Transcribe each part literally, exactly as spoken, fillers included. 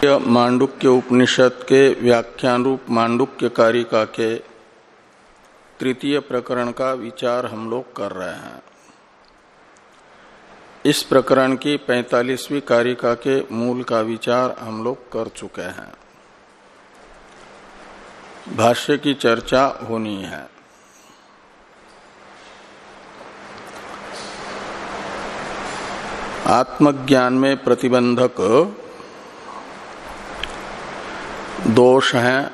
मांडुक्य उपनिषद के व्याख्यान रूप मांडुक्य कारिका के तृतीय प्रकरण का विचार हम लोग कर रहे हैं। इस प्रकरण की पैंतालीसवीं कारिका के मूल का विचार हम लोग कर चुके हैं। भाष्य की चर्चा होनी है। आत्मज्ञान में प्रतिबंधक दोष हैं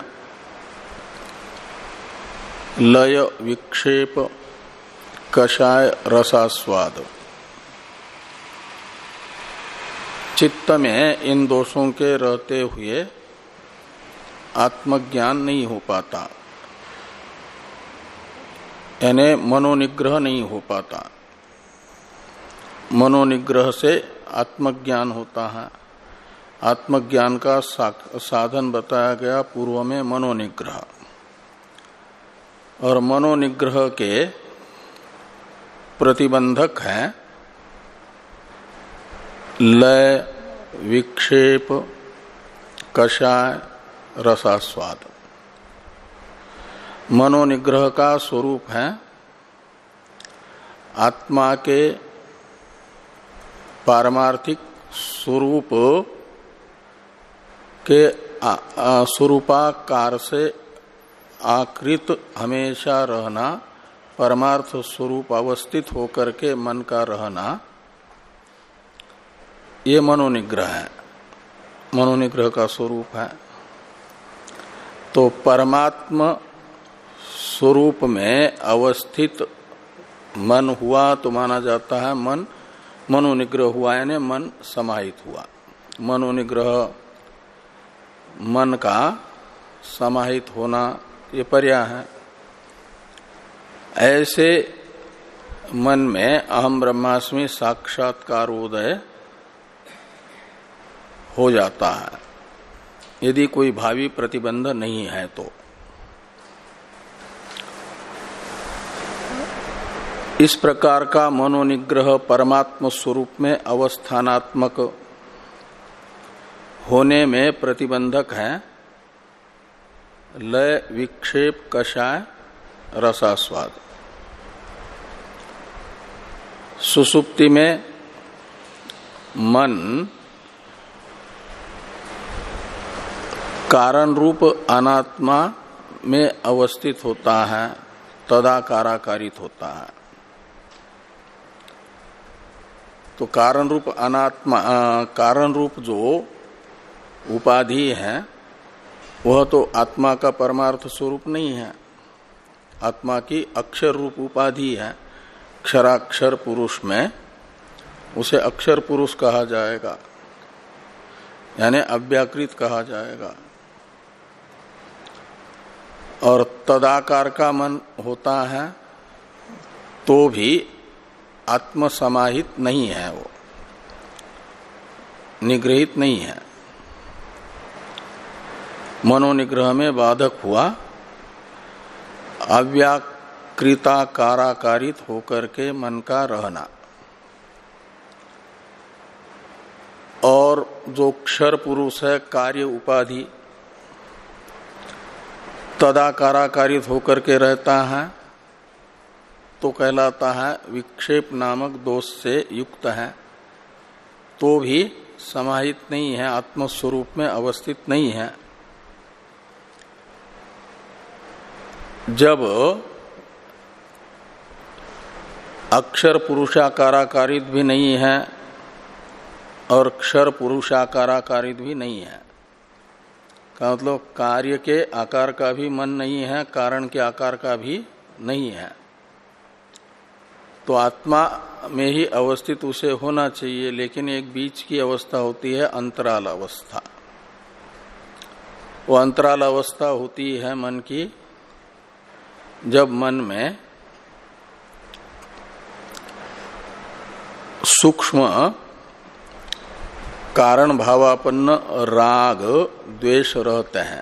लय, विक्षेप, कषाय, रसास्वाद। चित्त में इन दोषों के रहते हुए आत्मज्ञान नहीं हो पाता, यानी मनोनिग्रह नहीं हो पाता। मनोनिग्रह से आत्मज्ञान होता है। आत्मज्ञान का साधन बताया गया पूर्व में मनोनिग्रह, और मनोनिग्रह के प्रतिबंधक हैं लय, विक्षेप, कषाय, रसास्वाद। मनोनिग्रह का स्वरूप है आत्मा के पारमार्थिक स्वरूप के स्वरूपाकार से आकृत हमेशा रहना, परमार्थ स्वरूप अवस्थित होकर के मन का रहना, ये मनोनिग्रह है, मनोनिग्रह का स्वरूप है। तो परमात्म स्वरूप में अवस्थित मन हुआ तो माना जाता है मन मनोनिग्रह हुआ, यानी मन समाहित हुआ। मनोनिग्रह मन का समाहित होना ये पर्याय है। ऐसे मन में अहम ब्रह्मास्मि साक्षात्कारोदय हो जाता है, यदि कोई भावी प्रतिबंध नहीं है तो। इस प्रकार का मनोनिग्रह परमात्म स्वरूप में अवस्थानात्मक होने में प्रतिबंधक है लय, विक्षेप, कषाय, रसास्वाद। सुसुप्ति में मन कारण रूप अनात्मा में अवस्थित होता है, तदाकाराकारित होता है। तो कारण रूप अनात्मा, कारण रूप जो उपाधि है वह तो आत्मा का परमार्थ स्वरूप नहीं है, आत्मा की अक्षर रूप उपाधि है। क्षराक्षर पुरुष में उसे अक्षर पुरुष कहा जाएगा, यानी अव्याकृत कहा जाएगा। और तदाकार का मन होता है तो भी आत्म समाहित नहीं है, वो निग्रहित नहीं है। मनोनिग्रह में बाधक हुआ अव्याकृताकाराकारित होकर के मन का रहना। और जो क्षर पुरुष है कार्य उपाधि तदाकाराकारित होकर के रहता है तो कहलाता है विक्षेप नामक दोष से युक्त है, तो भी समाहित नहीं है, आत्मस्वरूप में अवस्थित नहीं है। जब अक्षर पुरुषाकाराकारित भी नहीं है और क्षर पुरुषाकाराकारित भी नहीं है, का मतलब कार्य के आकार का भी मन नहीं है, कारण के आकार का भी नहीं है, तो आत्मा में ही अवस्थित उसे होना चाहिए। लेकिन एक बीच की अवस्था होती है अंतराल अवस्था। वो अंतराल अवस्था होती है मन की जब मन में सूक्ष्म कारण भावापन्न राग द्वेष रहते हैं,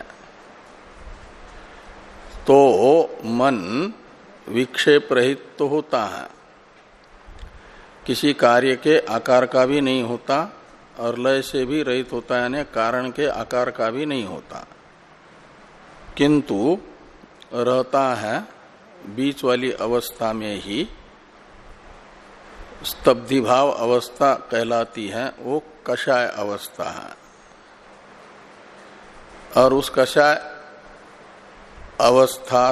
तो मन विक्षेप रहित तो होता है, किसी कार्य के आकार का भी नहीं होता और लय से भी रहित होता है, यानी कारण के आकार का भी नहीं होता, किंतु रहता है बीच वाली अवस्था में ही। स्तब्धिभाव अवस्था कहलाती है, वो कषाय अवस्था है। और उस कषाय अवस्था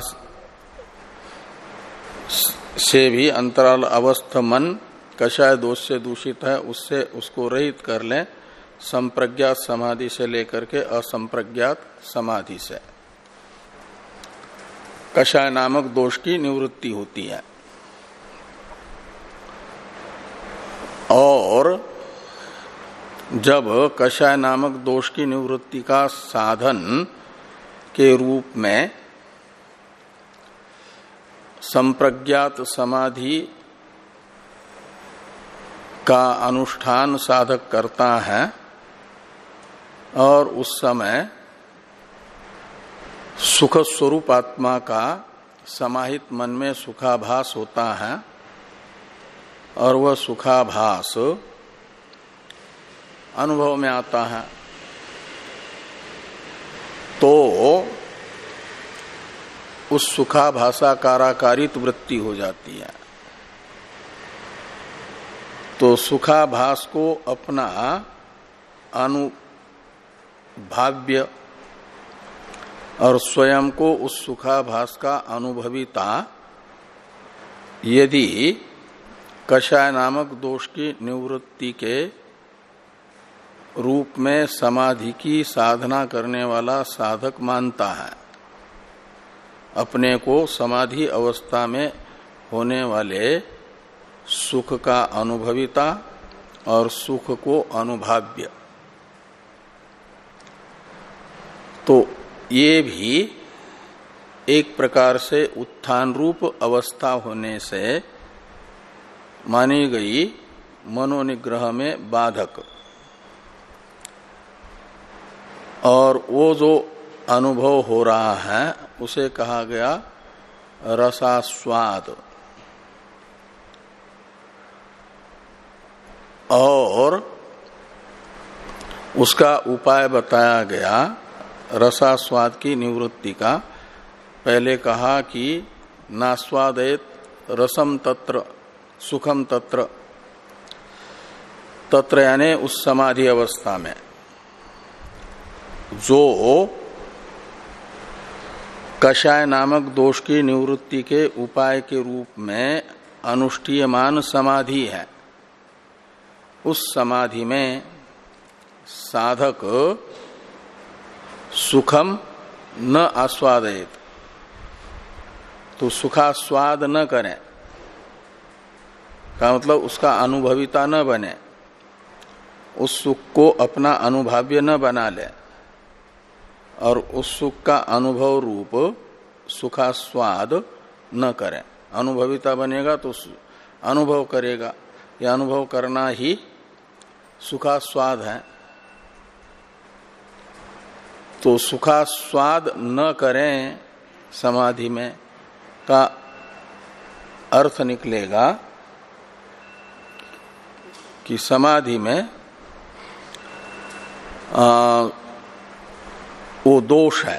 से भी अंतराल अवस्थ मन कषाय दोष से दूषित है, उससे उसको रहित कर लें संप्रज्ञात समाधि से लेकर के असंप्रज्ञात समाधि से। कषाय नामक दोष की निवृत्ति होती है। और जब कषाय नामक दोष की निवृत्ति का साधन के रूप में संप्रज्ञात समाधि का अनुष्ठान साधक करता है और उस समय सुख स्वरूप आत्मा का समाहित मन में सुखाभास होता है और वह सुखाभास अनुभव में आता है, तो उस सुखाभासाकाराकारित वृत्ति हो जाती है। तो सुखाभास को अपना अनुभाव्य और स्वयं को उस सुखाभास का अनुभविता यदि कषाय नामक दोष की निवृत्ति के रूप में समाधि की साधना करने वाला साधक मानता है, अपने को समाधि अवस्था में होने वाले सुख का अनुभविता और सुख को अनुभाव्य, तो ये भी एक प्रकार से उत्थान रूप अवस्था होने से मानी गई मनोनिग्रह में बाधक। और वो जो अनुभव हो रहा है उसे कहा गया रसास्वाद। और उसका उपाय बताया गया रसास्वाद की निवृत्ति का। पहले कहा कि नास्वादेत रसम तत्र सुखम तत्र, तत्र यानी उस समाधि अवस्था में जो कषाय नामक दोष की निवृत्ति के उपाय के रूप में अनुष्ठीयमान समाधि है, उस समाधि में साधक सुखम न आस्वादयेत, तो सुखास्वाद न करें का मतलब उसका अनुभविता न बने, उस सुख को अपना अनुभाव्य न बना ले और उस सुख का अनुभव रूप सुखास्वाद न करें। अनुभविता बनेगा तो अनुभव करेगा, यह अनुभव करना ही सुखास्वाद है। तो सुखास्वाद न करें समाधि में का अर्थ निकलेगा कि समाधि में आ, वो दोष है,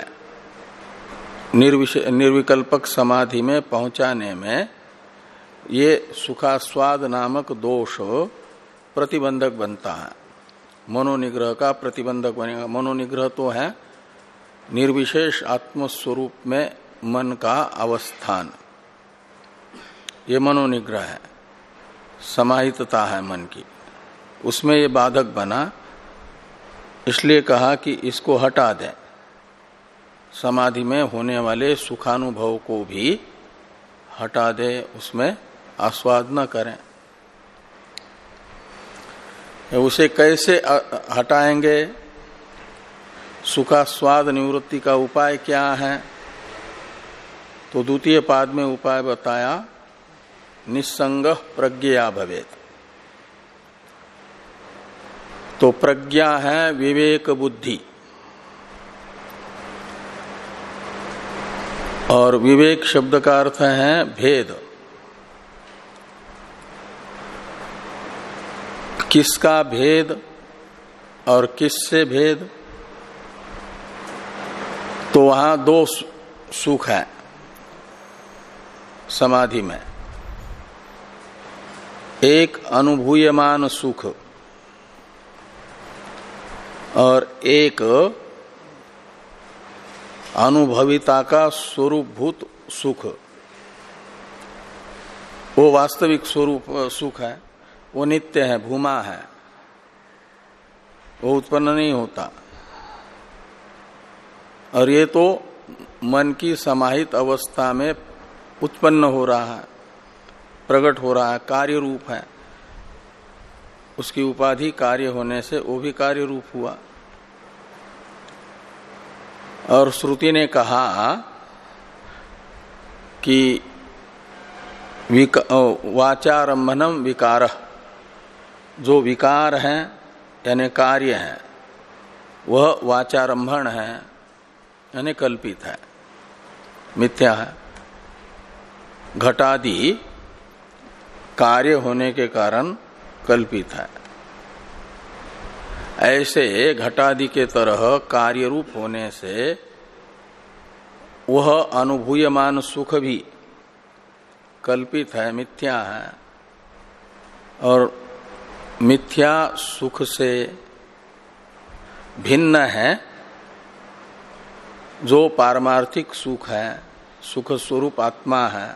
निर्विकल्पक समाधि में पहुंचाने में ये सुखास्वाद नामक दोष प्रतिबंधक बनता है, मनोनिग्रह का प्रतिबंधक बनेगा। मनोनिग्रह तो है निर्विशेष आत्मस्वरूप में मन का अवस्थान, ये मनोनिग्रह है, समाहितता है मन की, उसमें ये बाधक बना। इसलिए कहा कि इसको हटा दें, समाधि में होने वाले सुखानुभव को भी हटा दे, उसमें आस्वाद न करें। उसे कैसे हटाएंगे? सुखास्वाद निवृत्ति का उपाय क्या है? तो द्वितीय पाद में उपाय बताया निस्संग प्रज्ञा भवेत। तो प्रज्ञा है विवेक बुद्धि, और विवेक शब्द का अर्थ है भेद। किसका भेद? और किससे भेद? तो वहां दो सुख है समाधि में, एक अनुभूयमान सुख और एक अनुभविता का स्वरूपभूत सुख। वो वास्तविक स्वरूप सुख है, वो नित्य है, भूमा है, वो उत्पन्न नहीं होता। और ये तो मन की समाहित अवस्था में उत्पन्न हो रहा है, प्रकट हो रहा है, कार्य रूप है। उसकी उपाधि कार्य होने से वो भी कार्य रूप हुआ। और श्रुति ने कहा कि वाचारंभनम विकार, जो विकार है यानी कार्य है वह वाचारंभण है यानी कल्पित है, मिथ्या है। घटादि कार्य होने के कारण कल्पित है। ऐसे घटादि के तरह कार्य रूप होने से वह अनुभूयमान सुख भी कल्पित है, मिथ्या है। और मिथ्या सुख से भिन्न है जो पारमार्थिक सुख है, सुख स्वरूप आत्मा है।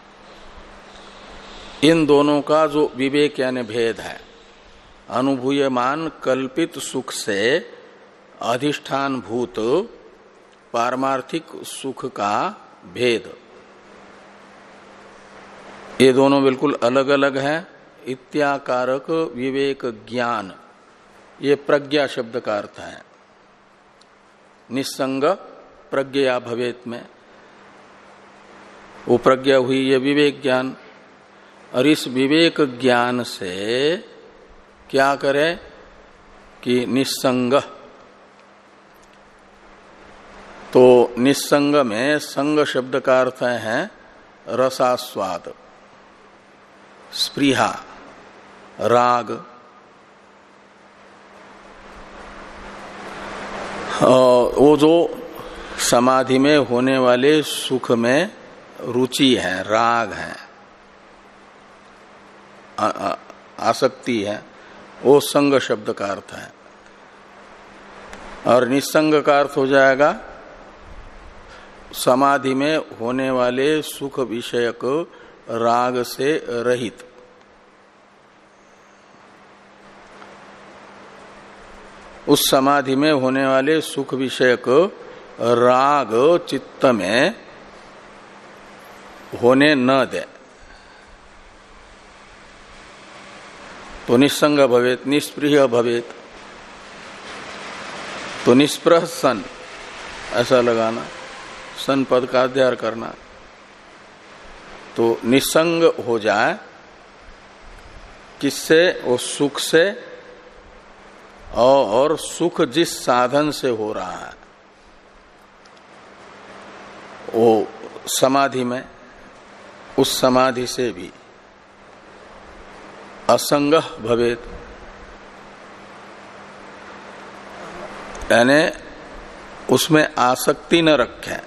इन दोनों का जो विवेक यानी भेद है, अनुभूयमान कल्पित सुख से अधिष्ठान भूत पारमार्थिक सुख का भेद, ये दोनों बिल्कुल अलग अलग है। इत्याकारक विवेक ज्ञान, ये प्रज्ञा शब्द का अर्थ है। निस्संग प्रज्ञा भवेत में वो प्रज्ञा हुई, ये विवेक ज्ञान। और इस विवेक ज्ञान से क्या करे कि निस्संग, तो निस्संग में संग शब्द का अर्थ है रसास्वाद, स्पृहा, राग। वो जो समाधि में होने वाले सुख में रुचि है, राग है, आ, आ, आसक्ति है, वो संग शब्द का अर्थ है। और निस्संग का अर्थ हो जाएगा समाधि में होने वाले सुख विषयक राग से रहित। उस समाधि में होने वाले सुख विषयक राग चित्त में होने न दे, तो निस्संग भवेत, निष्प्रिय भवेत। तो निष्प्रह सन ऐसा लगाना, सन पद का अध्ययन करना, तो निस्संग हो जाए किससे? वो सुख से, और सुख जिस साधन से हो रहा है वो समाधि में, उस समाधि से भी असंग भवेत, यानी उसमें आसक्ति न रखे।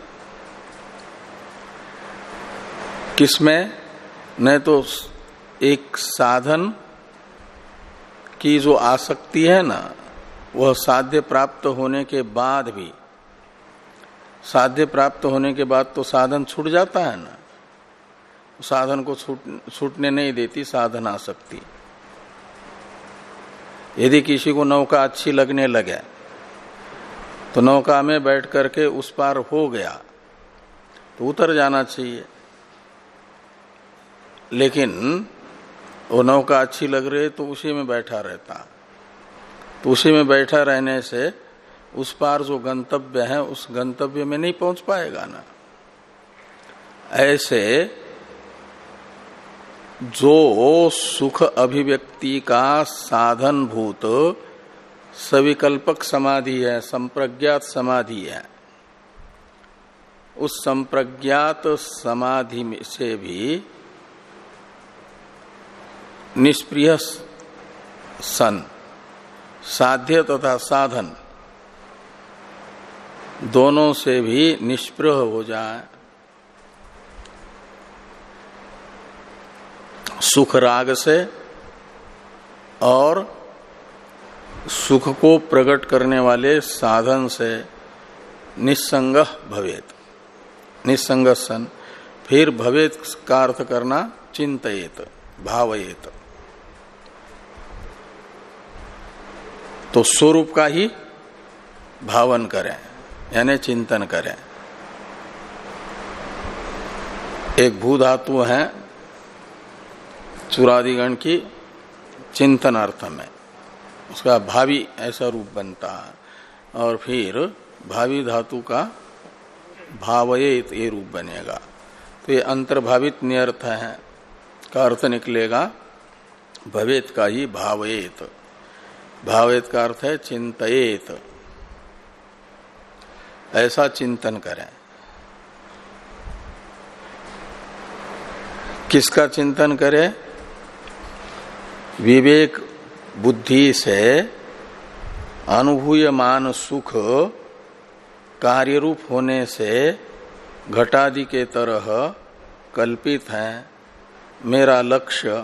किसमें? नहीं तो एक साधन की जो आसक्ति है ना, वह साध्य प्राप्त होने के बाद भी, साध्य प्राप्त होने के बाद तो साधन छूट जाता है ना, साधन को छूट छूटने नहीं देती साधन आसक्ति। यदि किसी को नौका अच्छी लगने लगे तो नौका में बैठ करके उस पार हो गया तो उतर जाना चाहिए, लेकिन वो नौका अच्छी लग रही है तो उसी में बैठा रहता, तो उसी में बैठा रहने से उस पार जो गंतव्य है उस गंतव्य में नहीं पहुंच पाएगा ना। ऐसे जो सुख अभिव्यक्ति का साधन भूत सविकल्पक समाधि है, संप्रज्ञात समाधि है, उस संप्रज्ञात समाधि से भी निष्प्रिय सन साध्य तथा साधन दोनों से भी निष्प्रह हो जाए, सुख राग से और सुख को प्रकट करने वाले साधन से निस्संग भवेत, निस्संग सन। फिर भवेत का अर्थ करना चिंतयेत, भावयेत, तो स्वरूप का ही भावन करें यानी चिंतन करें। एक भू धातु है चुरादिगण की चिंतन अर्थ में, उसका भावी ऐसा रूप बनता है, और फिर भावी धातु का भावयेत ये रूप बनेगा, तो ये अंतर्भावित नियर्थ है का अर्थ निकलेगा भवेत का ही भावयेत। भावयेत का अर्थ है चिंतयेत, ऐसा चिंतन करें। किसका चिंतन करें? विवेक बुद्धि से अनुभूयमान सुख कार्यरूप होने से घटादि के तरह कल्पित है। मेरा लक्ष्य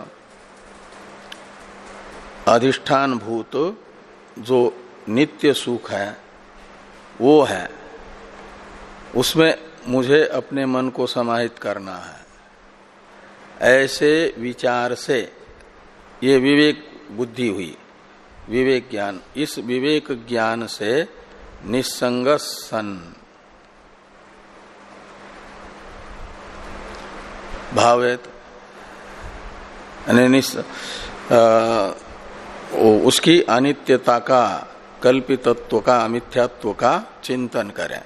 अधिष्ठान भूत जो नित्य सुख है वो है, उसमें मुझे अपने मन को समाहित करना है। ऐसे विचार से ये विवेक बुद्धि हुई, विवेक ज्ञान। इस विवेक ज्ञान से निस्संग सन भावेत, उसकी अनित्यता का, कल्पितत्व का, अमिथ्यात्व का चिंतन करें।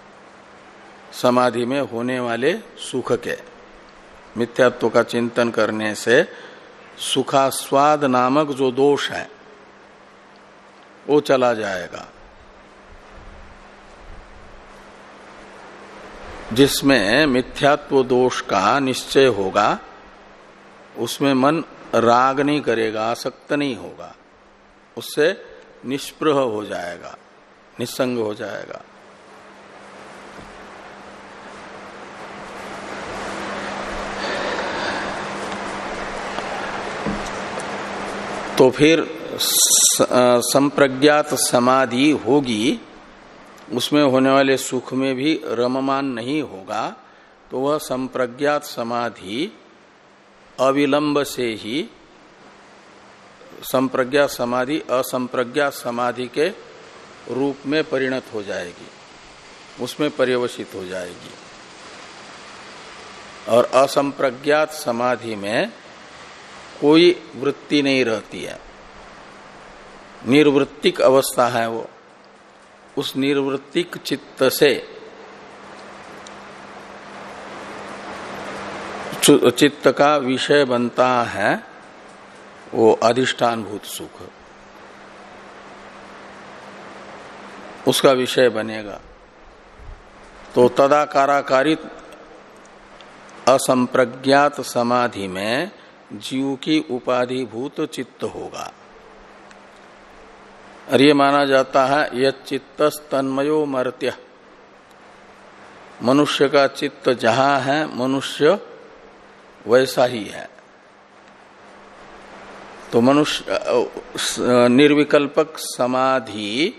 समाधि में होने वाले सुख के मिथ्यात्व का चिंतन करने से सुखास्वाद नामक जो दोष है वो चला जाएगा। जिसमें मिथ्यात्व दोष का निश्चय होगा उसमें मन राग नहीं करेगा, आसक्त नहीं होगा, उससे निष्प्रह हो जाएगा, निस्संग हो जाएगा। तो फिर संप्रज्ञात समाधि होगी, उसमें होने वाले सुख में भी रममान नहीं होगा, तो वह संप्रज्ञात समाधि अविलंब से ही संप्रज्ञात समाधि असंप्रज्ञात समाधि के रूप में परिणत हो जाएगी, उसमें पर्यवसित हो जाएगी। और असंप्रज्ञात समाधि में कोई वृत्ति नहीं रहती है, निर्वृत्तिक अवस्था है वो। उस निर्वृत्तिक चित्त से चित्त का विषय बनता है वो अधिष्ठान भूत सुख, उसका विषय बनेगा। तो तदाकाराकारित असंप्रज्ञात समाधि में जीव की उपाधि भूत चित्त होगा। और ये माना जाता है यत् चित्तस् तन्मयो मर्त्य, मनुष्य का चित्त जहां है मनुष्य वैसा ही है। तो मनुष्य निर्विकल्पक समाधि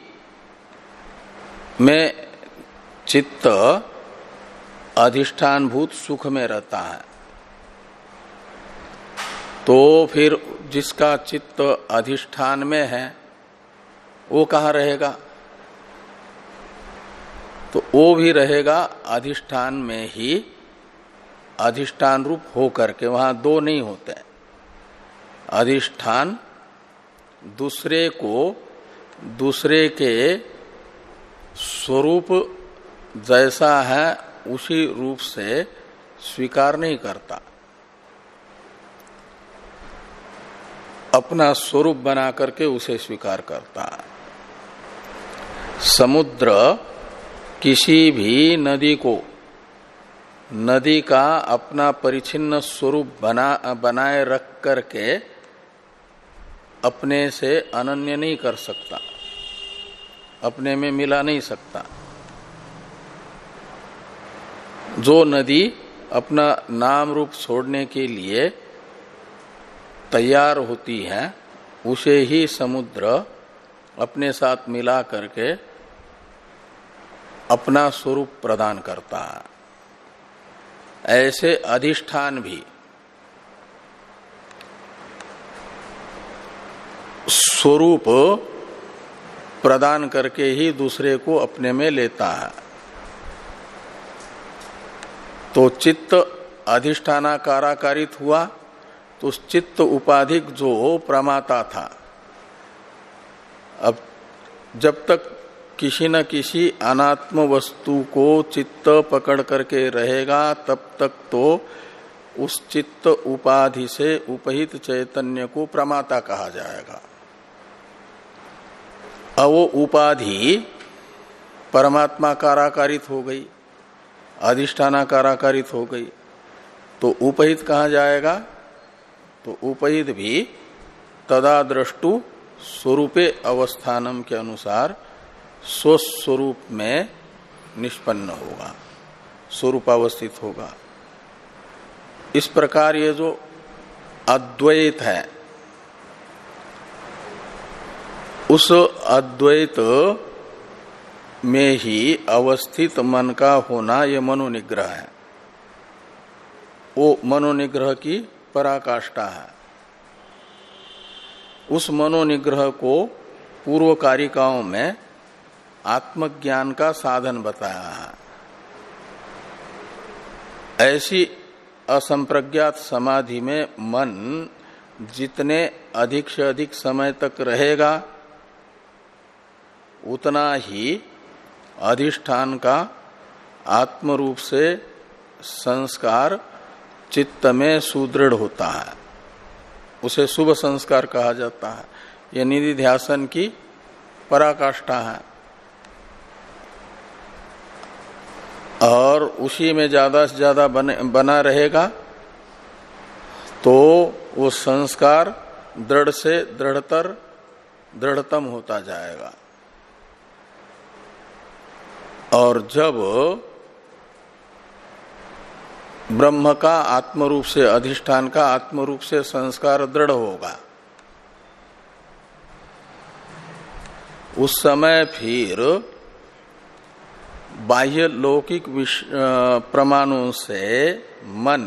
में चित्त अधिष्ठान भूत सुख में रहता है। तो फिर जिसका चित्त अधिष्ठान में है वो कहाँ रहेगा? तो वो भी रहेगा अधिष्ठान में ही, अधिष्ठान रूप हो करके। वहां दो नहीं होते। अधिष्ठान दूसरे को दूसरे के स्वरूप जैसा है उसी रूप से स्वीकार नहीं करता, अपना स्वरूप बना करके उसे स्वीकार करता है। समुद्र किसी भी नदी को, नदी का अपना परिचिन्न स्वरूप बना बनाए रख करके अपने से अनन्य नहीं कर सकता, अपने में मिला नहीं सकता। जो नदी अपना नाम रूप छोड़ने के लिए तैयार होती है उसे ही समुद्र अपने साथ मिला करके अपना स्वरूप प्रदान करता है। ऐसे अधिष्ठान भी स्वरूप प्रदान करके ही दूसरे को अपने में लेता है। तो चित्त अधिष्ठानाकाराकारित हुआ तो उस चित्त उपाधिक जो प्रमाता था, अब जब तक किसी न किसी अनात्म वस्तु को चित्त पकड़ करके रहेगा तब तक तो उस चित्त उपाधि से उपहित चैतन्य को प्रमाता कहा जाएगा। अब वो उपाधि परमात्मा काराकारित हो गई, अधिष्ठानाकाराकारित हो गई, तो उपहित कहा जाएगा। तो उपहित भी तदा द्रष्टु स्वरूपे अवस्थानम के अनुसार स्वस्वरूप में निष्पन्न होगा, स्वरूपावस्थित होगा। इस प्रकार ये जो अद्वैत है, उस अद्वैत में ही अवस्थित मन का होना ये मनोनिग्रह है। वो मनोनिग्रह की पराकाष्ठा है। उस मनोनिग्रह को पूर्व कारिकाओं में आत्मज्ञान का साधन बताया है। ऐसी असंप्रज्ञात समाधि में मन जितने अधिक से अधिक समय तक रहेगा उतना ही अधिष्ठान का आत्म रूप से संस्कार चित्त में सुदृढ़ होता है। उसे शुभ संस्कार कहा जाता है। यह निधि ध्यासन की पराकाष्ठा है और उसी में ज्यादा से ज्यादा बना रहेगा तो वो संस्कार दृढ़ से दृढ़तर दृढ़तम होता जाएगा। और जब ब्रह्म का आत्म रूप से, अधिष्ठान का आत्म रूप से संस्कार दृढ़ होगा, उस समय फिर बाह्य लौकिक प्रमाणों से मन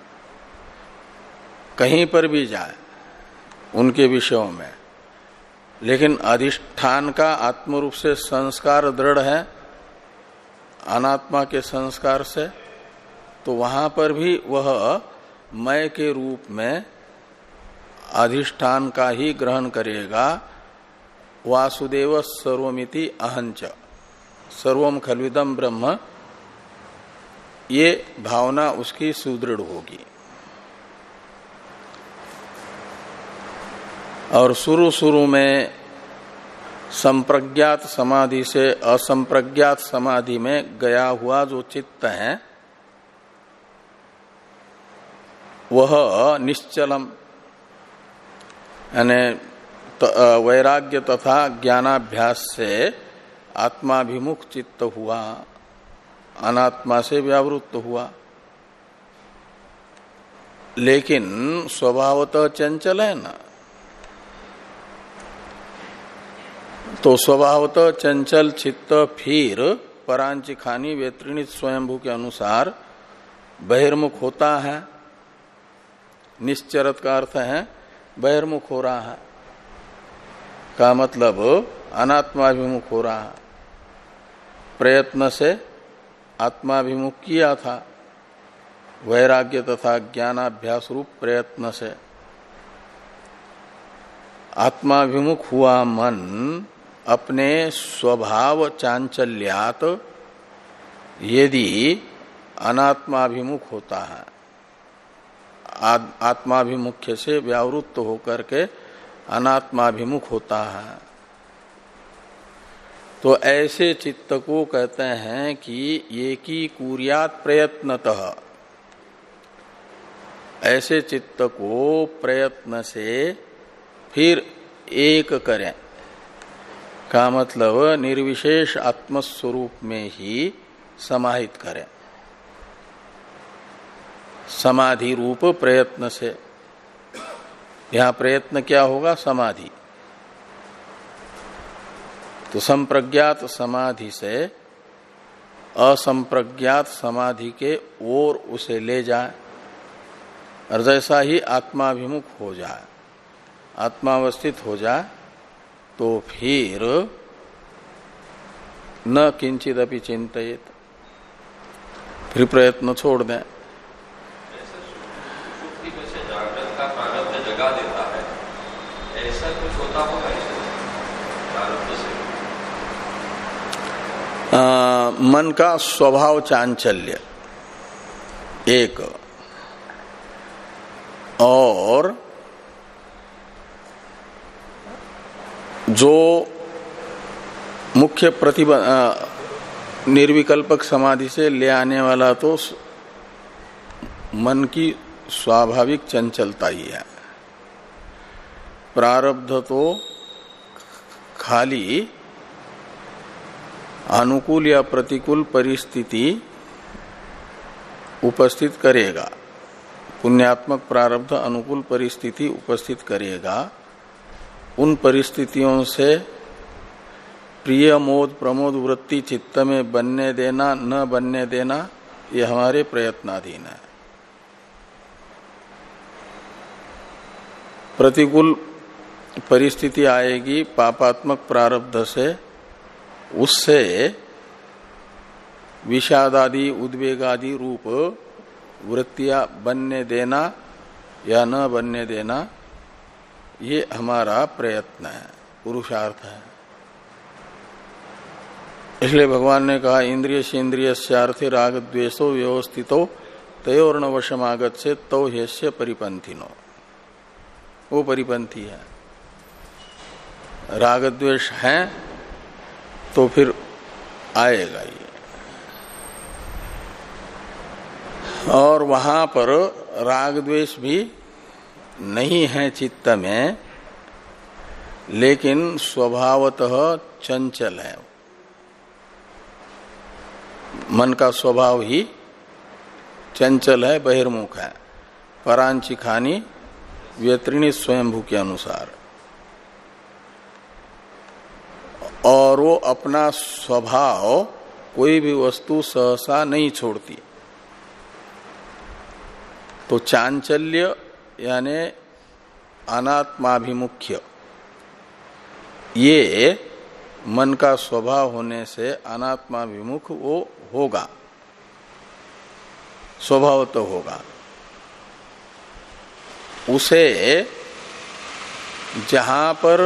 कहीं पर भी जाए उनके विषयों में, लेकिन अधिष्ठान का आत्म रूप से संस्कार दृढ़ है अनात्मा के संस्कार से, तो वहां पर भी वह मैं के रूप में अधिष्ठान का ही ग्रहण करेगा। वासुदेव सर्वमिति अहंच सर्वम खल्विदम ब्रह्म, ये भावना उसकी सुदृढ़ होगी। और शुरू शुरू में संप्रज्ञात समाधि से असंप्रज्ञात समाधि में गया हुआ जो चित्त है वह निश्चलम यानी वैराग्य तथा ज्ञानाभ्यास से आत्माभिमुख चित्त हुआ, अनात्मा से व्यावृत्त हुआ। लेकिन स्वभावतः चंचल है ना, तो स्वभावतः चंचल चित्त फिर परांचिखानी वेत्रिणित स्वयंभू के अनुसार बहिर्मुख होता है। निश्चरत का अर्थ है बहिर्मुख हो रहा है, का मतलब अनात्माभिमुख हो रहा है। प्रयत्न से आत्माभिमुख किया था, वैराग्य तथा ज्ञानाभ्यास रूप प्रयत्न से आत्माभिमुख हुआ मन अपने स्वभाव चांचल्यात यदि अनात्माभिमुख होता है, आत्माभिमुख्य से व्यावृत्त होकर के अनात्माभिमुख होता है, तो ऐसे चित्त को कहते हैं कि ये की कुर्यात प्रयत्नतः। ऐसे चित्त को प्रयत्न से फिर एक करें का मतलब निर्विशेष आत्मस्वरूप में ही समाहित करें समाधि रूप प्रयत्न से। यहां प्रयत्न क्या होगा? समाधि। तो संप्रज्ञात समाधि से असंप्रज्ञात समाधि के ओर उसे ले जाए, और जैसा ही आत्माभिमुख हो जाए, आत्मावस्थित हो जाए, तो फिर न किंचिदपि चिंतित, फिर प्रयत्न छोड़ दें। जगा देता है, ऐसा कुछ होता होगा से? आ, मन का स्वभाव चांचल्य एक, और जो मुख्य प्रतिबंध निर्विकल्पक समाधि से ले आने वाला तो मन की स्वाभाविक चंचलता ही है। प्रारब्ध तो खाली अनुकूल या प्रतिकूल परिस्थिति उपस्थित करेगा, पुण्यात्मक प्रारब्ध अनुकूल परिस्थिति उपस्थित करेगा। उन परिस्थितियों से प्रिय मोद प्रमोद वृत्ति चित्त में बनने देना न बनने देना, ये हमारे प्रयत्नाधीन है। प्रतिकूल परिस्थिति आएगी पापात्मक प्रारब्ध से, उससे विषादादि उद्वेगादि रूप वृत्तियां बनने देना या न बनने देना, ये हमारा प्रयत्न है, पुरुषार्थ है। इसलिए भगवान ने कहा इंद्रिय सेन्द्रिय स्यार्थे राग द्वेषो व्यवस्थितो तयोर्न वशमागत से तो ह्यस्य परिपंथिनो, वो परिपंथी है। राग द्वेष है तो फिर आएगा ये, और वहां पर राग द्वेष भी नहीं है चित्त में, लेकिन स्वभावतः चंचल है। मन का स्वभाव ही चंचल है, बहिर्मुख है, परांचिखानी व्यत्रिणी स्वयंभू के अनुसार, और वो अपना स्वभाव कोई भी वस्तु सहसा नहीं छोड़ती। तो चांचल्य यानी अनात्माभिमुख्य, ये मन का स्वभाव होने से अनात्माभिमुख वो होगा, स्वभाव तो होगा। उसे जहां पर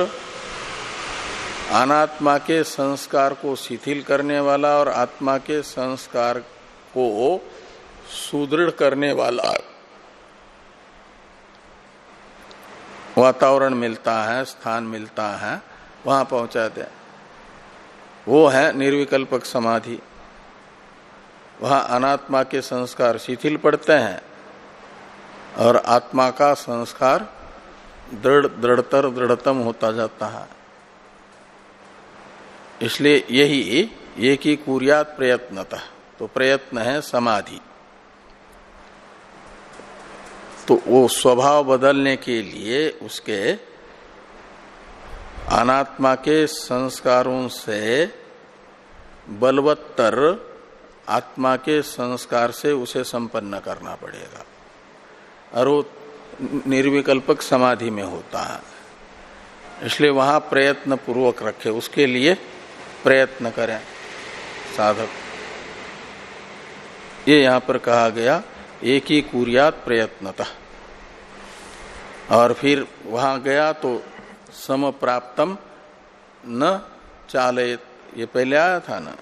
अनात्मा के संस्कार को शिथिल करने वाला और आत्मा के संस्कार को सुदृढ़ करने वाला वातावरण मिलता है, स्थान मिलता है, वहां पहुंचाते हैं, वो है निर्विकल्पक समाधि। वहां अनात्मा के संस्कार शिथिल पड़ते हैं और आत्मा का संस्कार दृढ़ दृढ़तर दृढ़तम होता जाता है। इसलिए यही ये की कुर्यात प्रयत्नतः, तो प्रयत्न है समाधि। तो वो स्वभाव बदलने के लिए उसके अनात्मा के संस्कारों से बलवत्तर आत्मा के संस्कार से उसे संपन्न करना पड़ेगा, और वो निर्विकल्पक समाधि में होता है। इसलिए वहां प्रयत्न पूर्वक रखे, उसके लिए प्रयत्न करें साधक। ये यहां पर कहा गया एक ही कुर्यात प्रयत्नतः, और फिर वहां गया तो सम प्राप्तम न चालयेत, ये पहले आया था ना,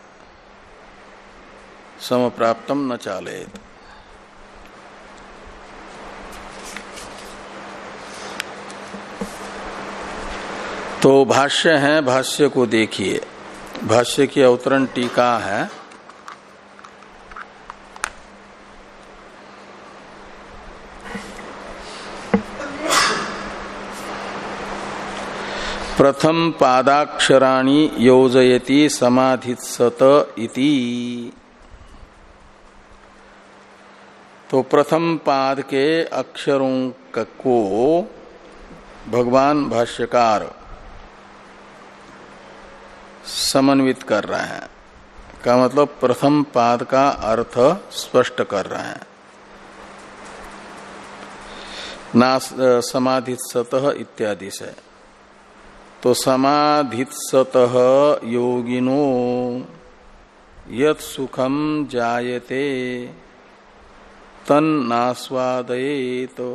सम प्राप्तम न चालयेत। तो भाष्य है, भाष्य को देखिए, भाष्य की अवतरण टीका है। प्रथम पादाक्षराणि योजयति समाधित्सत इति। तो प्रथम पाद के अक्षरों को भगवान भाष्यकार समन्वित कर रहे हैं, का मतलब प्रथम पाद का अर्थ स्पष्ट कर रहे हैं। नास समाधित्सतः इत्यादि से। तो समाधित्सतः योगिनो यत् सुखम जायते तन्नास्वादयेत। तो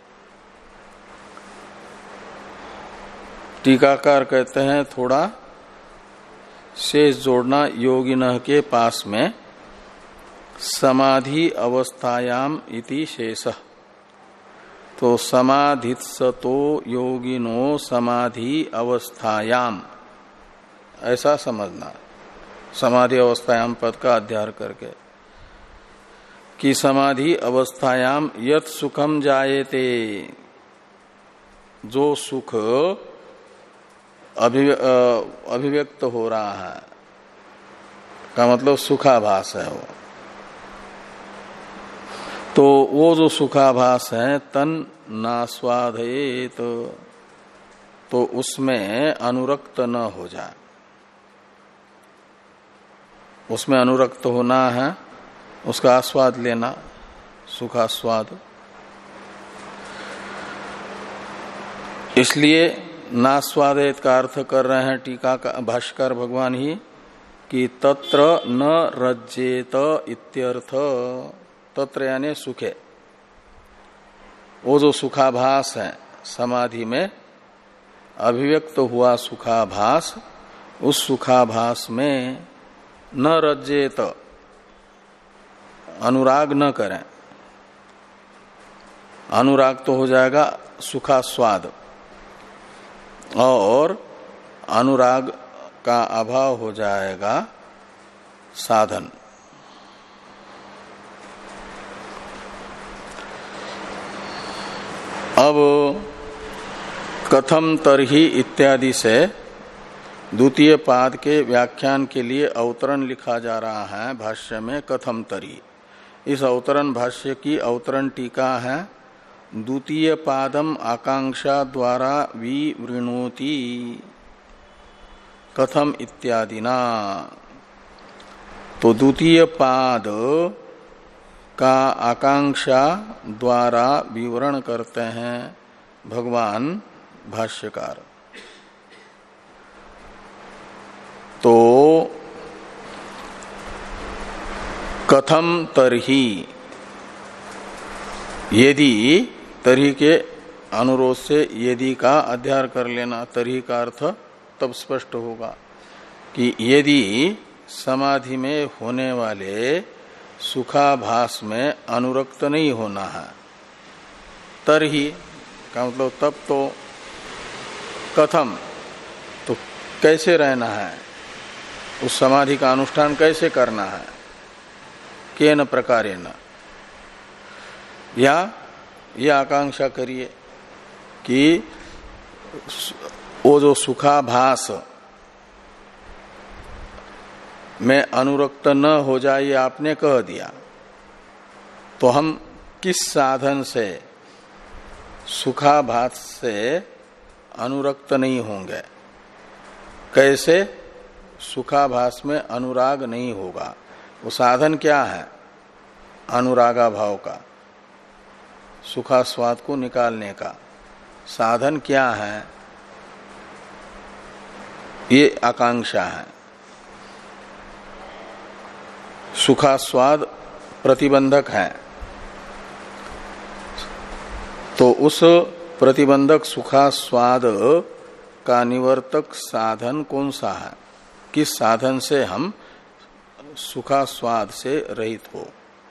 टीकाकार कहते हैं थोड़ा शेष जोड़ना योगिनः के पास में समाधि अवस्थायाम इति शेषः। तो समाधित्सतो योगिनो समाधि अवस्थायाम ऐसा समझना, समाधि अवस्थायाम पद का अध्यार करके कि समाधि अवस्थायाम यत् सुखम जायते, जो सुख अभिव्यक्त हो रहा है का मतलब सुखाभास है वो। तो वो जो सुखाभास है तन नास्वादयेत, तो उसमें अनुरक्त न हो जाए। उसमें अनुरक्त होना है, उसका आस्वाद लेना, सुखास्वाद। इसलिए नास्वादयेत का अर्थ कर रहे हैं टीका का भाष्कर भगवान ही कि तत्र न रज्जेत इत्यर्थ। तत्र यानी सुखे, वो जो सुखाभास है समाधि में अभिव्यक्त हुआ सुखाभास, उस सुखाभास में न रज्जेत, अनुराग न करें। अनुराग तो हो जाएगा सुखास्वाद, और अनुराग का अभाव हो जाएगा साधन। अब कथम तरहि इत्यादि से द्वितीय पाद के व्याख्यान के लिए अवतरण लिखा जा रहा है भाष्य में कथम तरहि। इस अवतरण भाष्य की अवतरण टीका है द्वितीय पादम आकांक्षा द्वारा विवृणोति कथम इत्यादिना। तो द्वितीय पाद का आकांक्षा द्वारा विवरण करते हैं भगवान भाष्यकार। तो कथम तरहि, यदि, तरहि के अनुरोध से यदि का अध्यार कर लेना। तरहि का अर्थ तब स्पष्ट होगा कि यदि समाधि में होने वाले सुखाभास में अनुरक्त नहीं होना है, तरहि का मतलब तब तो कथम, तो कैसे रहना है, उस समाधि का अनुष्ठान कैसे करना है, केन प्रकारेण, या ये आकांक्षा करिए कि वो जो सुखाभास में अनुरक्त न हो जाए, ये आपने कह दिया, तो हम किस साधन से सुखाभास से अनुरक्त नहीं होंगे, कैसे सुखाभास में अनुराग नहीं होगा। वो साधन क्या है, अनुरागा भाव का, सुखास्वाद को निकालने का साधन क्या है, ये आकांक्षा है। सुखास्वाद प्रतिबंधक है, तो उस प्रतिबंधक सुखास्वाद का निवर्तक साधन कौन सा है, किस साधन से हम सुखास्वाद से रहित हो,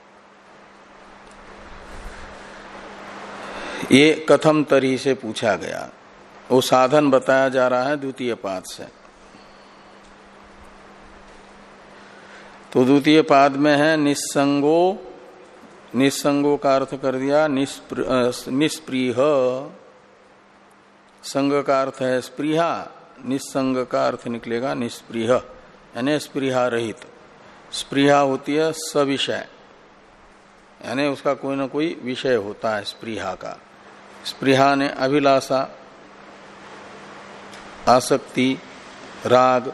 ये कथम तरी से पूछा गया। वो साधन बताया जा रहा है द्वितीय पाद से। तो द्वितीय पाद में है निस्संगो, निस्संगो का अर्थ कर दिया निष्प्रिय, संग का अर्थ है स्पृहा, निस्संग का अर्थ निकलेगा निस्पृह, यानी स्पृहा रहित। स्पृहा होती है सविषय, यानी उसका कोई ना कोई विषय होता है स्पृहा का। स्पृहा ने अभिलाषा, आसक्ति, राग,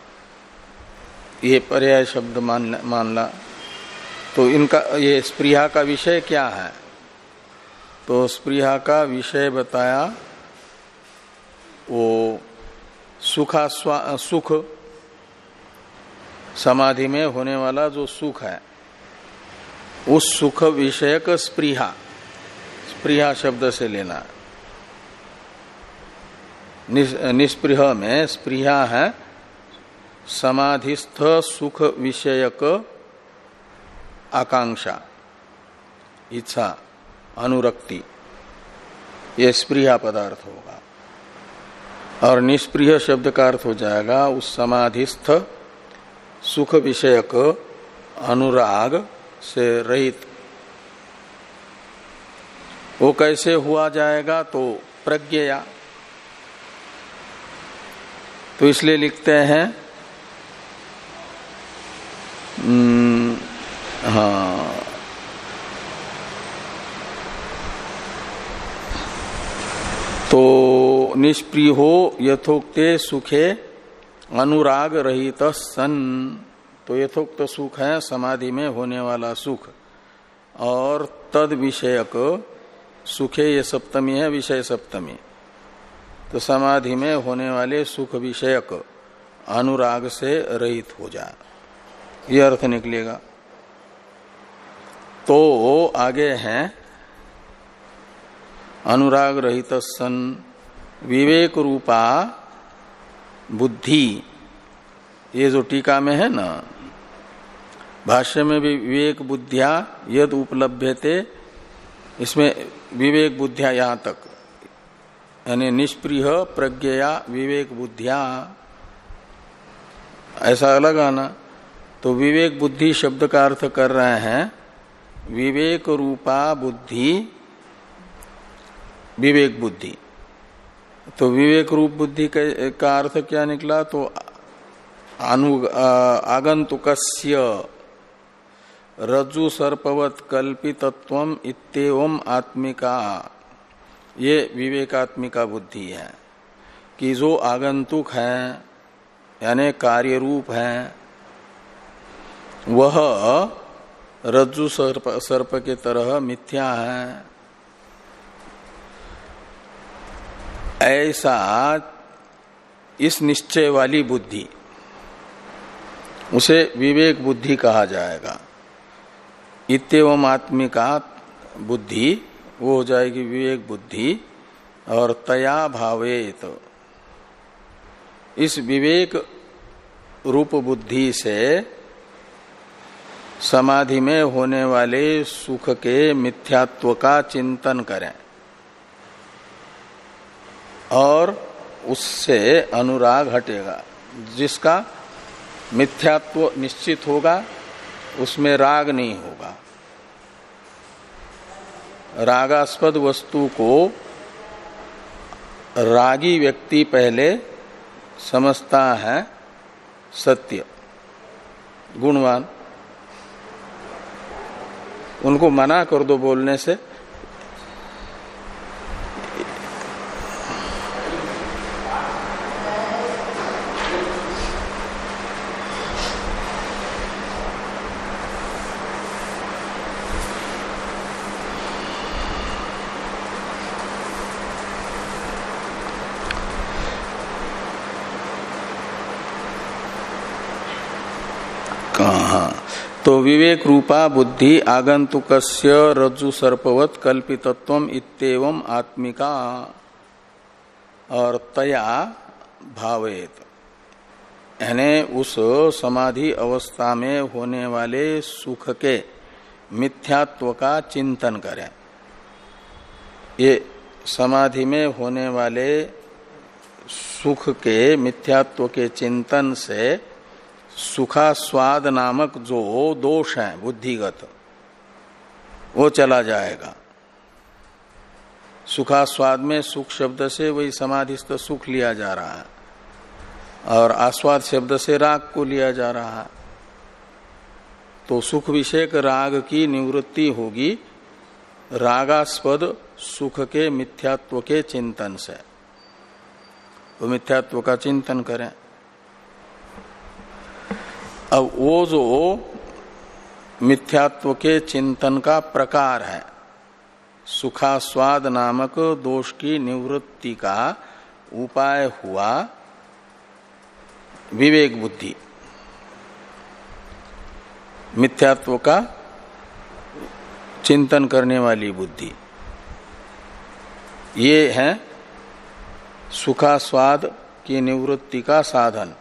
ये पर्याय शब्द मान मान ला। तो इनका ये स्पृहा का विषय क्या है? तो स्पृहा का विषय बताया वो सुखा स्वा सुख, समाधि में होने वाला जो सुख है, उस सुख विषयक स्पृहा, स्पृहा शब्द से लेना। निस्पृह में स्पृहा है समाधिस्थ सुख विषयक आकांक्षा, इच्छा, अनुरक्ति, ये स्पृहा पदार्थ होगा। और निष्प्रिय शब्द का अर्थ हो जाएगा उस समाधिस्थ सुख विषयक अनुराग से रहित। वो कैसे हुआ जाएगा? तो प्रज्ञया। तो इसलिए लिखते हैं हाँ, तो निष्प्रियो यथोक्ते सुखे अनुराग रहित सन। तो यथोक्त सुख है समाधि में होने वाला सुख, और तद विषयक सुखे ये सप्तमी है, विषय सप्तमी। तो समाधि में होने वाले सुख विषयक अनुराग से रहित हो जाए, ये अर्थ निकलेगा। तो आगे है अनुराग रहित सन विवेक रूपा बुद्धि। ये जो टीका में है ना, भाष्य में भी विवेक बुद्धिया यद उपलभ्यते, इसमें विवेक बुद्धिया यहां तक, यानी निष्प्रिय प्रज्ञया विवेक बुद्धिया, ऐसा अलग आना। तो विवेक बुद्धि शब्द का अर्थ कर रहे हैं विवेक रूपा बुद्धि, विवेक बुद्धि। तो विवेक रूप बुद्धि का अर्थ क्या निकला? तो अनु आगंतुकस्य रज्जु सर्पवत कल्पितत्वम इत्येवं आत्मिका, ये विवेकात्मिका बुद्धि है कि जो आगंतुक है यानी कार्य रूप है, वह रज्जु सर्प, सर्प के तरह मिथ्या है। ऐसा इस निश्चय वाली बुद्धि, उसे विवेक बुद्धि कहा जाएगा। इत्येवं आत्मिका बुद्धि वो हो जाएगी विवेक बुद्धि। और तया भावेत, इस विवेक रूप बुद्धि से समाधि में होने वाले सुख के मिथ्यात्व का चिंतन करें और उससे अनुराग हटेगा। जिसका मिथ्यात्व निश्चित होगा उसमें राग नहीं होगा। रागास्पद वस्तु को रागी व्यक्ति पहले समझता है सत्य, गुणवान। उनको मना कर दो बोलने से, कहाँ? तो विवेक रूपा बुद्धि आगंतुकस्य रज्जु सर्पवत कल्पितत्वम इत्येवं आत्मिका और तया भावेत, यानी उस समाधि अवस्था में होने वाले सुख के मिथ्यात्व का चिंतन करें। ये समाधि में होने वाले सुख के मिथ्यात्व के चिंतन से सुखा स्वाद नामक जो दोष है बुद्धिगत, वो चला जाएगा। सुखा स्वाद में सुख शब्द से वही समाधिस्थ सुख लिया जा रहा है। और आस्वाद शब्द से राग को लिया जा रहा है, तो सुख विषयक राग की निवृत्ति होगी रागास्पद सुख के मिथ्यात्व के चिंतन से। तो मिथ्यात्व का चिंतन करें। अब वो जो मिथ्यात्व के चिंतन का प्रकार है, सुखास्वाद नामक दोष की निवृत्ति का उपाय हुआ विवेक बुद्धि, मिथ्यात्व का चिंतन करने वाली बुद्धि। ये है सुखास्वाद की निवृत्ति का साधन,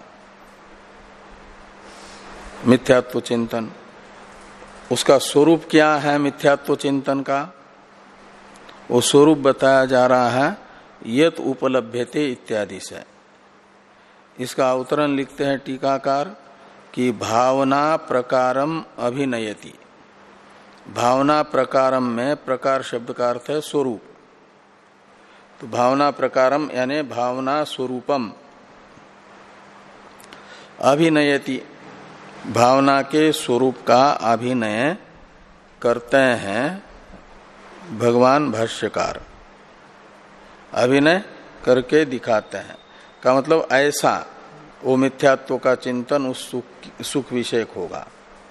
मिथ्यात्व चिंतन। उसका स्वरूप क्या है मिथ्यात्व चिंतन का? वो स्वरूप बताया जा रहा है यत उपलभ्यते इत्यादि से। इसका अवतरण लिखते हैं टीकाकार कि भावना प्रकारम अभिनयति। भावना प्रकारम में प्रकार शब्द का अर्थ है स्वरूप। तो भावना प्रकारम यानी भावना स्वरूपम अभिनयति, भावना के स्वरूप का अभिनय करते हैं भगवान भाष्यकार, अभिनय करके दिखाते हैं। का मतलब ऐसा वो मिथ्यात्व का चिंतन उस सुख, सुख विषयक होगा।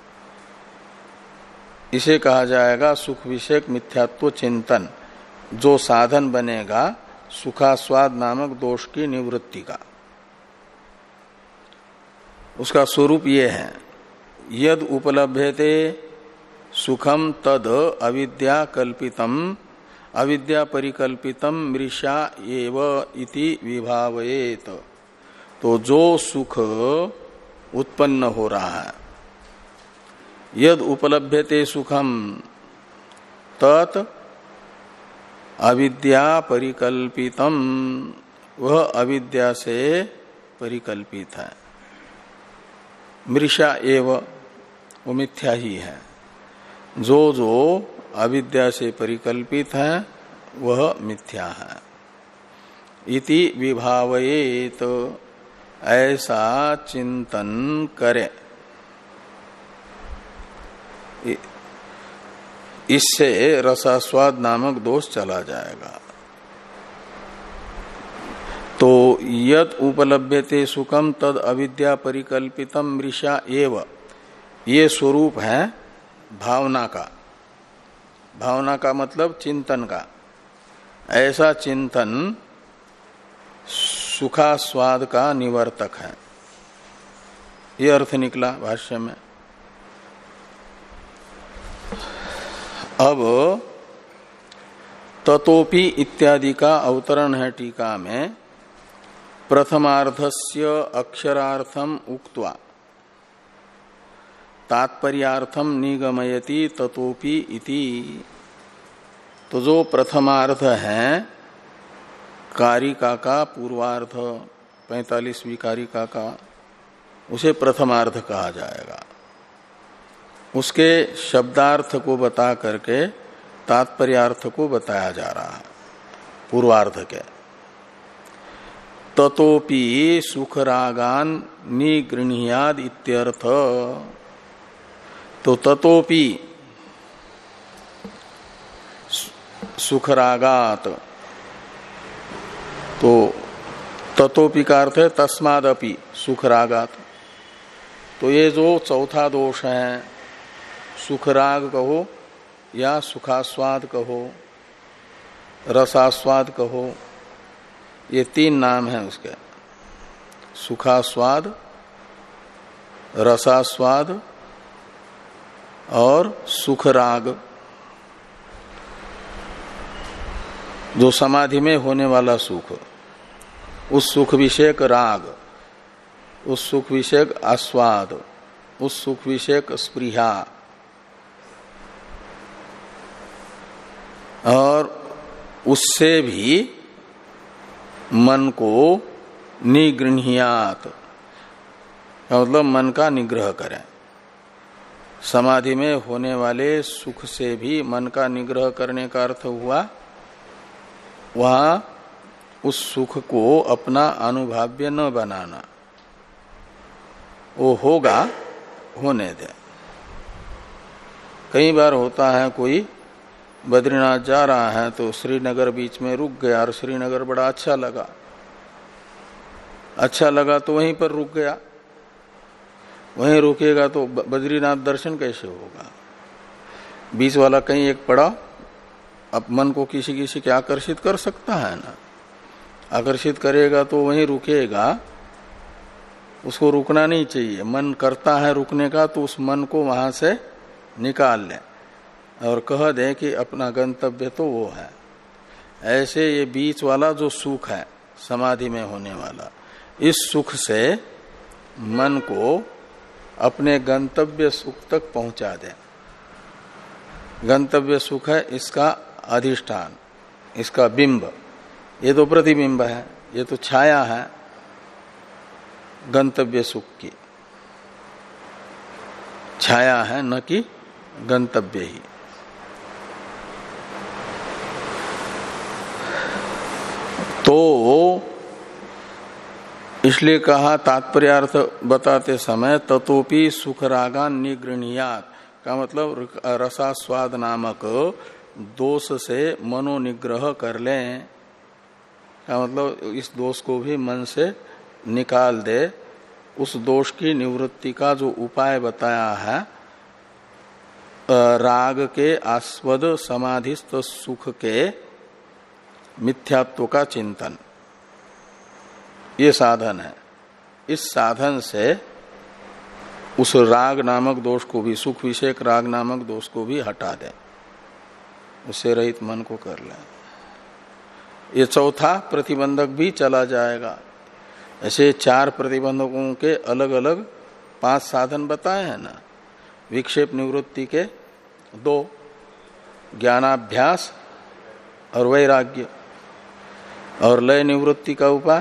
इसे कहा जाएगा सुख विषयक मिथ्यात्व चिंतन, जो साधन बनेगा सुखास्वाद नामक दोष की निवृत्ति का। उसका स्वरूप ये है यद उपलभ्यते सुखम तद अविद्या कल्पितम अविद्या परिकल्पितम मृषा एव इति विभावयेत। तो जो सुख उत्पन्न हो रहा है, यद उपलभ्यते सुखम तत् अविद्या परिकल्पितम, वह अविद्या से परिकल्पित है। मृषा एव, वो मिथ्या ही है। जो जो अविद्या से परिकल्पित है वह मिथ्या है। इति विभावयेत, ऐसा चिंतन करे। इससे रसास्वाद नामक दोष चला जाएगा। तो यद उपलभ्यते सुखम तद अविद्या परिकल्पितम मृषा एव, ये स्वरूप है भावना का। भावना का मतलब चिंतन का। ऐसा चिंतन सुखास्वाद का निवर्तक है। ये अर्थ निकला भाष्य में। अब ततोपि इत्यादि का अवतरण है टीका में। प्रथमार्धस्य अक्षरार्थम उक्त्वा तात्पर्यार्थम निगमयति ततोपि इति। तो जो प्रथमार्ध है कारिका का पूर्वार्ध, पैंतालीसवीं कारिका का, उसे प्रथमार्ध कहा जाएगा। उसके शब्दार्थ को बता करके तात्पर्यार्थ को बताया जा रहा है पूर्वार्ध के। ततोपि सुखरागान निगृह्याद इत्यर्थ। तो ततोपि सुखरागात, तो ततोपि का अर्थ है तस्मादपि सुखरागात। तो ये जो चौथा दोष है, सुखराग कहो या सुखास्वाद कहो, रसास्वाद कहो, ये तीन नाम हैं उसके। सुखास्वाद, रसास्वाद और सुखराग। जो समाधि में होने वाला सुख, उस सुख विषयक राग, उस सुख विषयक आस्वाद, उस सुख विषयक स्पृहा, और उससे भी मन को निगृह्यात, मतलब मन का निग्रह करें। समाधि में होने वाले सुख से भी मन का निग्रह करने का अर्थ हुआ वहां उस सुख को अपना अनुभाव्य न बनाना, वो होगा, होने दे। कई बार होता है कोई बद्रीनाथ जा रहा है तो श्रीनगर बीच में रुक गया और श्रीनगर बड़ा अच्छा लगा, अच्छा लगा तो वहीं पर रुक गया। वहीं रुकेगा तो बद्रीनाथ दर्शन कैसे होगा? बीच वाला कहीं एक पड़ा, अब मन को किसी किसी के आकर्षित कर सकता है ना, आकर्षित करेगा तो वहीं रुकेगा, उसको रुकना नहीं चाहिए। मन करता है रुकने का तो उस मन को वहां से निकाल ले और कह दे कि अपना गंतव्य तो वो है। ऐसे ये बीच वाला जो सुख है समाधि में होने वाला, इस सुख से मन को अपने गंतव्य सुख तक पहुंचा दे। गंतव्य सुख है इसका अधिष्ठान, इसका बिंब, ये तो प्रतिबिंब है, ये तो छाया है गंतव्य सुख की, छाया है न कि गंतव्य ही। तो इसलिए कहा तात्पर्यार्थ बताते समय ततोपि सुख रागान निगृह्यात् का मतलब रसास्वाद नामक दोष से मनोनिग्रह कर लें, का मतलब इस दोष को भी मन से निकाल दे। उस दोष की निवृत्ति का जो उपाय बताया है, राग के आस्वद समाधिस्थ सुख के मिथ्यात्व का चिंतन, ये साधन है। इस साधन से उस राग नामक दोष को भी, सुख विषयक राग नामक दोष को भी हटा दे, उससे रहित मन को कर ले। ये चौथा प्रतिबंधक भी चला जाएगा। ऐसे चार प्रतिबंधकों के अलग अलग पांच साधन बताए हैं ना। विक्षेप निवृत्ति के दो, ज्ञानाभ्यास और वैराग्य, और लय निवृत्ति का उपाय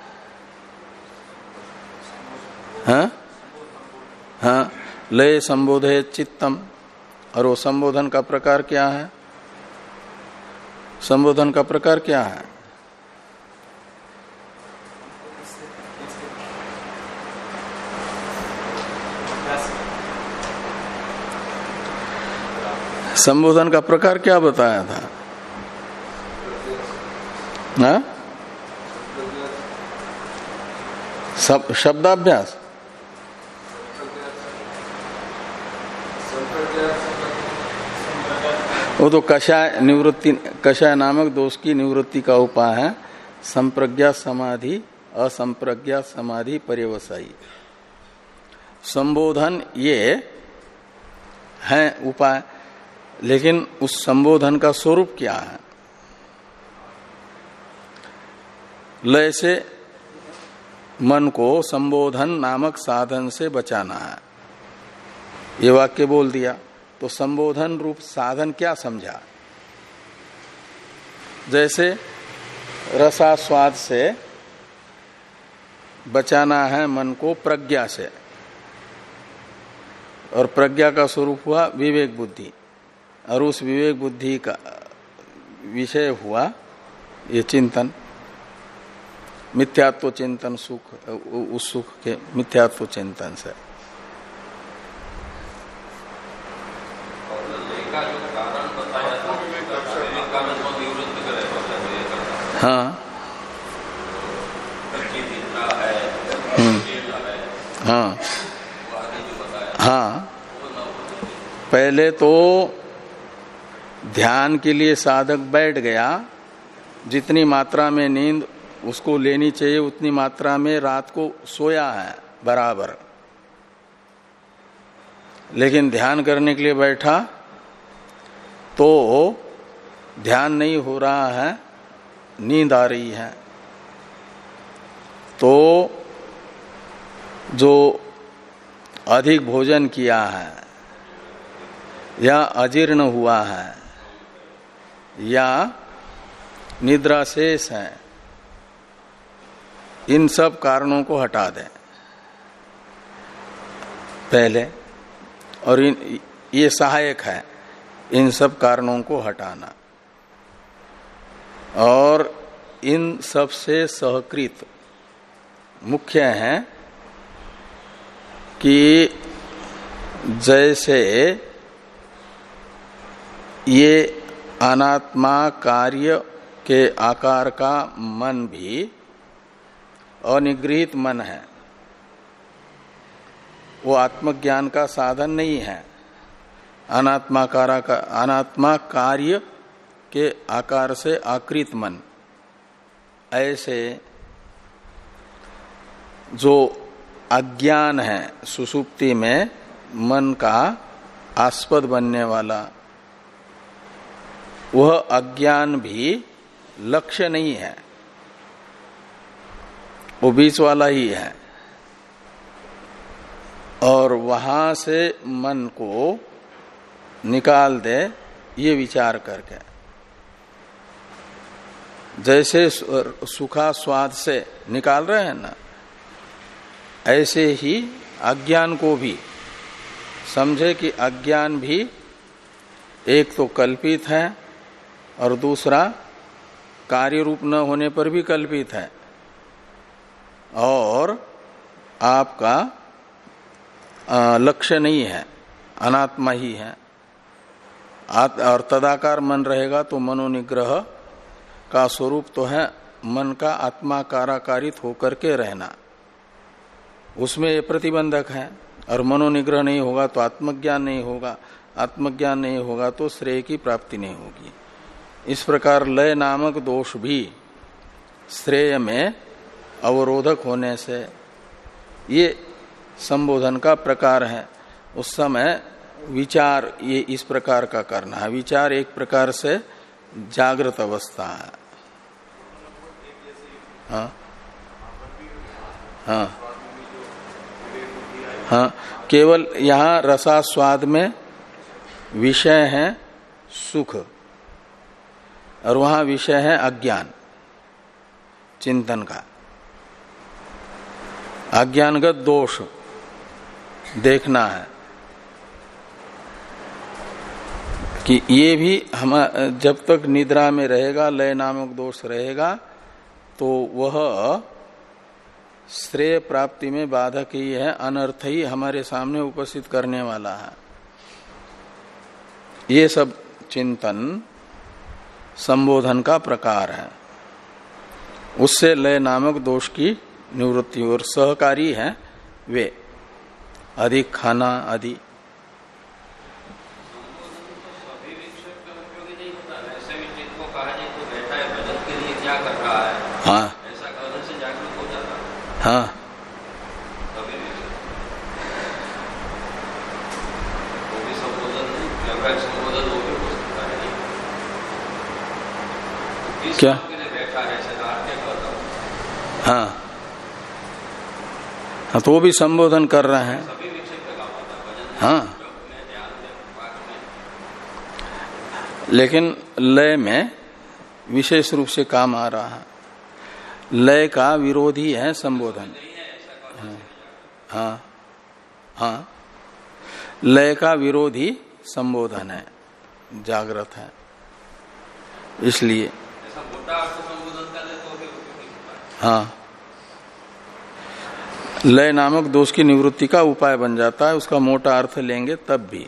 हाँ हाँ लय संबोधे चित्तम। और वो संबोधन का प्रकार क्या है? संबोधन का प्रकार क्या है? संबोधन का प्रकार क्या बताया था? हाँ? सब शब्दाभ्यास, वो तो कषाय निवृत्ति, कषाय नामक दोष की निवृत्ति का उपाय है। संप्रज्ञा समाधि, असंप्रज्ञा समाधि पर्यवसायी। संबोधन ये है उपाय, लेकिन उस संबोधन का स्वरूप क्या है? लय से मन को संबोधन नामक साधन से बचाना है, ये वाक्य बोल दिया। तो संबोधन रूप साधन क्या समझा? जैसे रसास्वाद से बचाना है मन को प्रज्ञा से, और प्रज्ञा का स्वरूप हुआ विवेक बुद्धि, और उस विवेक बुद्धि का विषय हुआ ये चिंतन, मिथ्यात्व चिंतन, सुख, उस सुख के मिथ्यात्व चिंतन से। हाँ हाँ हाँ पहले तो ध्यान के लिए साधक बैठ गया, जितनी मात्रा में नींद उसको लेनी चाहिए उतनी मात्रा में रात को सोया है बराबर, लेकिन ध्यान करने के लिए बैठा तो ध्यान नहीं हो रहा है, नींद आ रही है। तो जो अधिक भोजन किया है या अजीर्ण हुआ है या निद्रा शेष है, इन सब कारणों को हटा दें पहले, और इन ये सहायक है इन सब कारणों को हटाना। और इन सब से सहकृत मुख्य है कि जैसे ये अनात्मा कार्य के आकार का मन भी अनिगृहित मन है, वो आत्मज्ञान का साधन नहीं है। अनात्मा कारा का अनात्मा कार्य के आकार से आकृत मन, ऐसे जो अज्ञान है सुषुप्ति में मन का आस्पद बनने वाला, वह अज्ञान भी लक्ष्य नहीं है, वो बीच वाला ही है। और वहां से मन को निकाल दे ये विचार करके, जैसे सुखा स्वाद से निकाल रहे हैं ना, ऐसे ही अज्ञान को भी समझे कि अज्ञान भी एक तो कल्पित है और दूसरा कार्य रूप न होने पर भी कल्पित है, और आपका लक्ष्य नहीं है, अनात्मा ही है। और तदाकार मन रहेगा तो मनोनिग्रह का स्वरूप तो है मन का आत्माकाराकारित होकर के रहना, उसमें ये प्रतिबंधक है। और मनोनिग्रह नहीं होगा तो आत्मज्ञान नहीं होगा, आत्मज्ञान नहीं होगा तो श्रेय की प्राप्ति नहीं होगी। इस प्रकार लय नामक दोष भी श्रेय में अवरोधक होने से ये संबोधन का प्रकार है। उस समय विचार ये इस प्रकार का करना है। विचार एक प्रकार से जागृत अवस्था है। हाँ हाँ हाँ, केवल यहाँ रसास्वाद में विषय है सुख और वहां विषय है अज्ञान चिंतन का। अज्ञानगत दोष देखना है कि ये भी हम जब तक निद्रा में रहेगा, लय नामक दोष रहेगा, तो वह श्रेय प्राप्ति में बाधक ही है, अनर्थ ही हमारे सामने उपस्थित करने वाला है। ये सब चिंतन संबोधन का प्रकार है। उससे लय नामक दोष की निवृत्ति और सहकारी है वे अधिक खाना आदि। हाँ हाँ, क्या हाँ हाँ, तो वो भी संबोधन कर रहे हैं। हाँ, लेकिन लय में विशेष रूप से काम आ रहा है। लय का विरोधी है संबोधन। हाँ हाँ हाँ, लय का विरोधी संबोधन है, जागृत है, इसलिए हाँ लय नामक दोष की निवृत्ति का उपाय बन जाता है। उसका मोटा अर्थ लेंगे तब भी।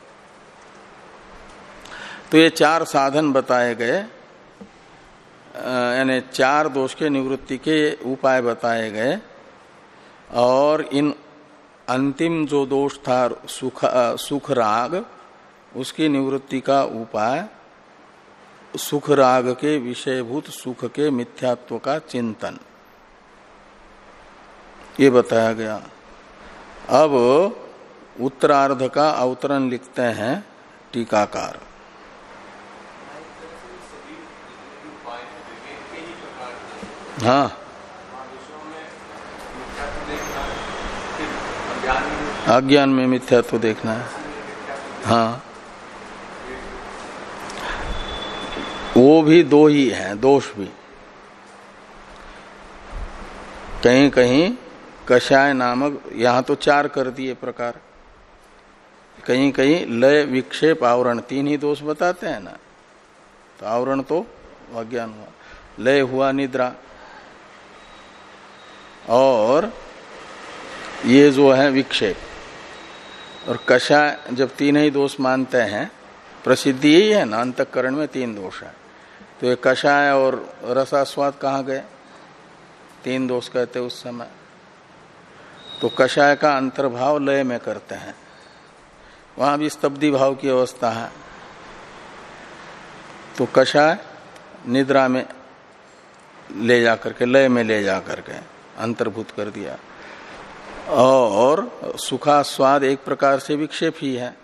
तो ये चार साधन बताए गए, यानी चार दोष के निवृत्ति के उपाय बताए गए। और इन अंतिम जो दोष था सुख सुख राग, उसकी निवृत्ति का उपाय सुख राग के विषयभूत सुख के मिथ्यात्व का चिंतन, ये बताया गया। अब उत्तरार्ध का अवतरण लिखते हैं टीकाकार। हाँ, अज्ञान में मिथ्यात्व देखना है। हाँ, वो भी दो ही हैं, दोष भी। कहीं कहीं कषाय नामक, यहां तो चार कर दिए प्रकार, कहीं कहीं लय विक्षेप आवरण, तीन ही दोष बताते हैं ना। तो आवरण तो अज्ञान हुआ, लय हुआ निद्रा, और ये जो है विक्षेप, और कषाय जब तीन ही दोष मानते हैं, प्रसिद्धि यही है ना, अंतःकरण में तीन दोष है, तो ये कषाय और रसास्वाद कहाँ गए? तीन दोष कहते उस समय। तो कषाय का अंतर्भाव लय में करते हैं, वहां भी स्तब्धि भाव की अवस्था है, तो कषाय निद्रा में ले जाकर के, लय में ले जाकर के अंतर्भूत कर दिया। और सुखास्वाद एक प्रकार से विक्षेप ही है,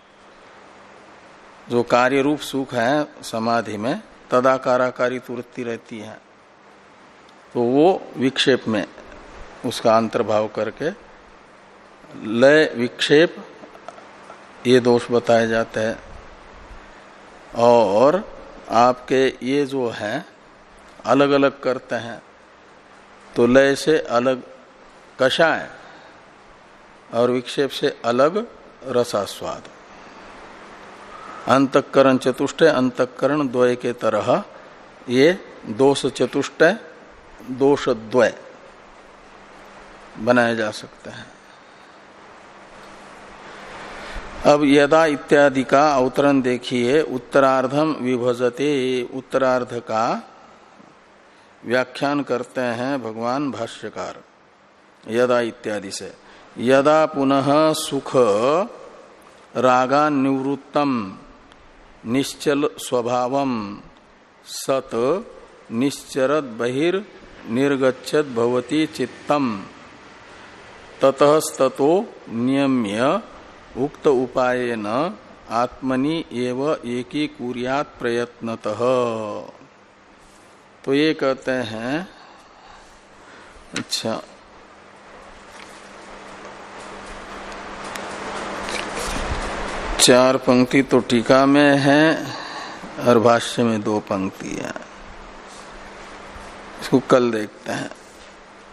जो कार्य रूप सुख है समाधि में तदाकाराकारी वृत्ति रहती है, तो वो विक्षेप में उसका अंतर्भाव करके लय विक्षेप ये दोष बताए जाते हैं। और आपके ये जो है अलग अलग करते हैं, तो लय से अलग कषाय और विक्षेप से अलग रसास्वाद। अंतःकरण चतुष्टय अंतःकरण द्वय के तरह ये दोष चतुष्टय दोष द्वय बनाए जा सकते हैं। अब यदा इत्यादि का अवतरण देखिए, उत्तरार्धम विभजते, उत्तरार्ध का व्याख्यान करते हैं भगवान भाष्यकार यदा इत्यादि से। यदा पुनः सुख रागान्निवृत्तम निश्चल स्वभावम सत निश्चरद बहिर निर्गच्छत भवति चित्तम ततस्ततो नियम्य उक्त उपायेन आत्मनि एव एकीकुर्यात् प्रयत्नतः। तो ये कहते हैं, अच्छा चार पंक्ति तो टीका में है और भाष्य में दो पंक्ति है, इसको कल देखते हैं।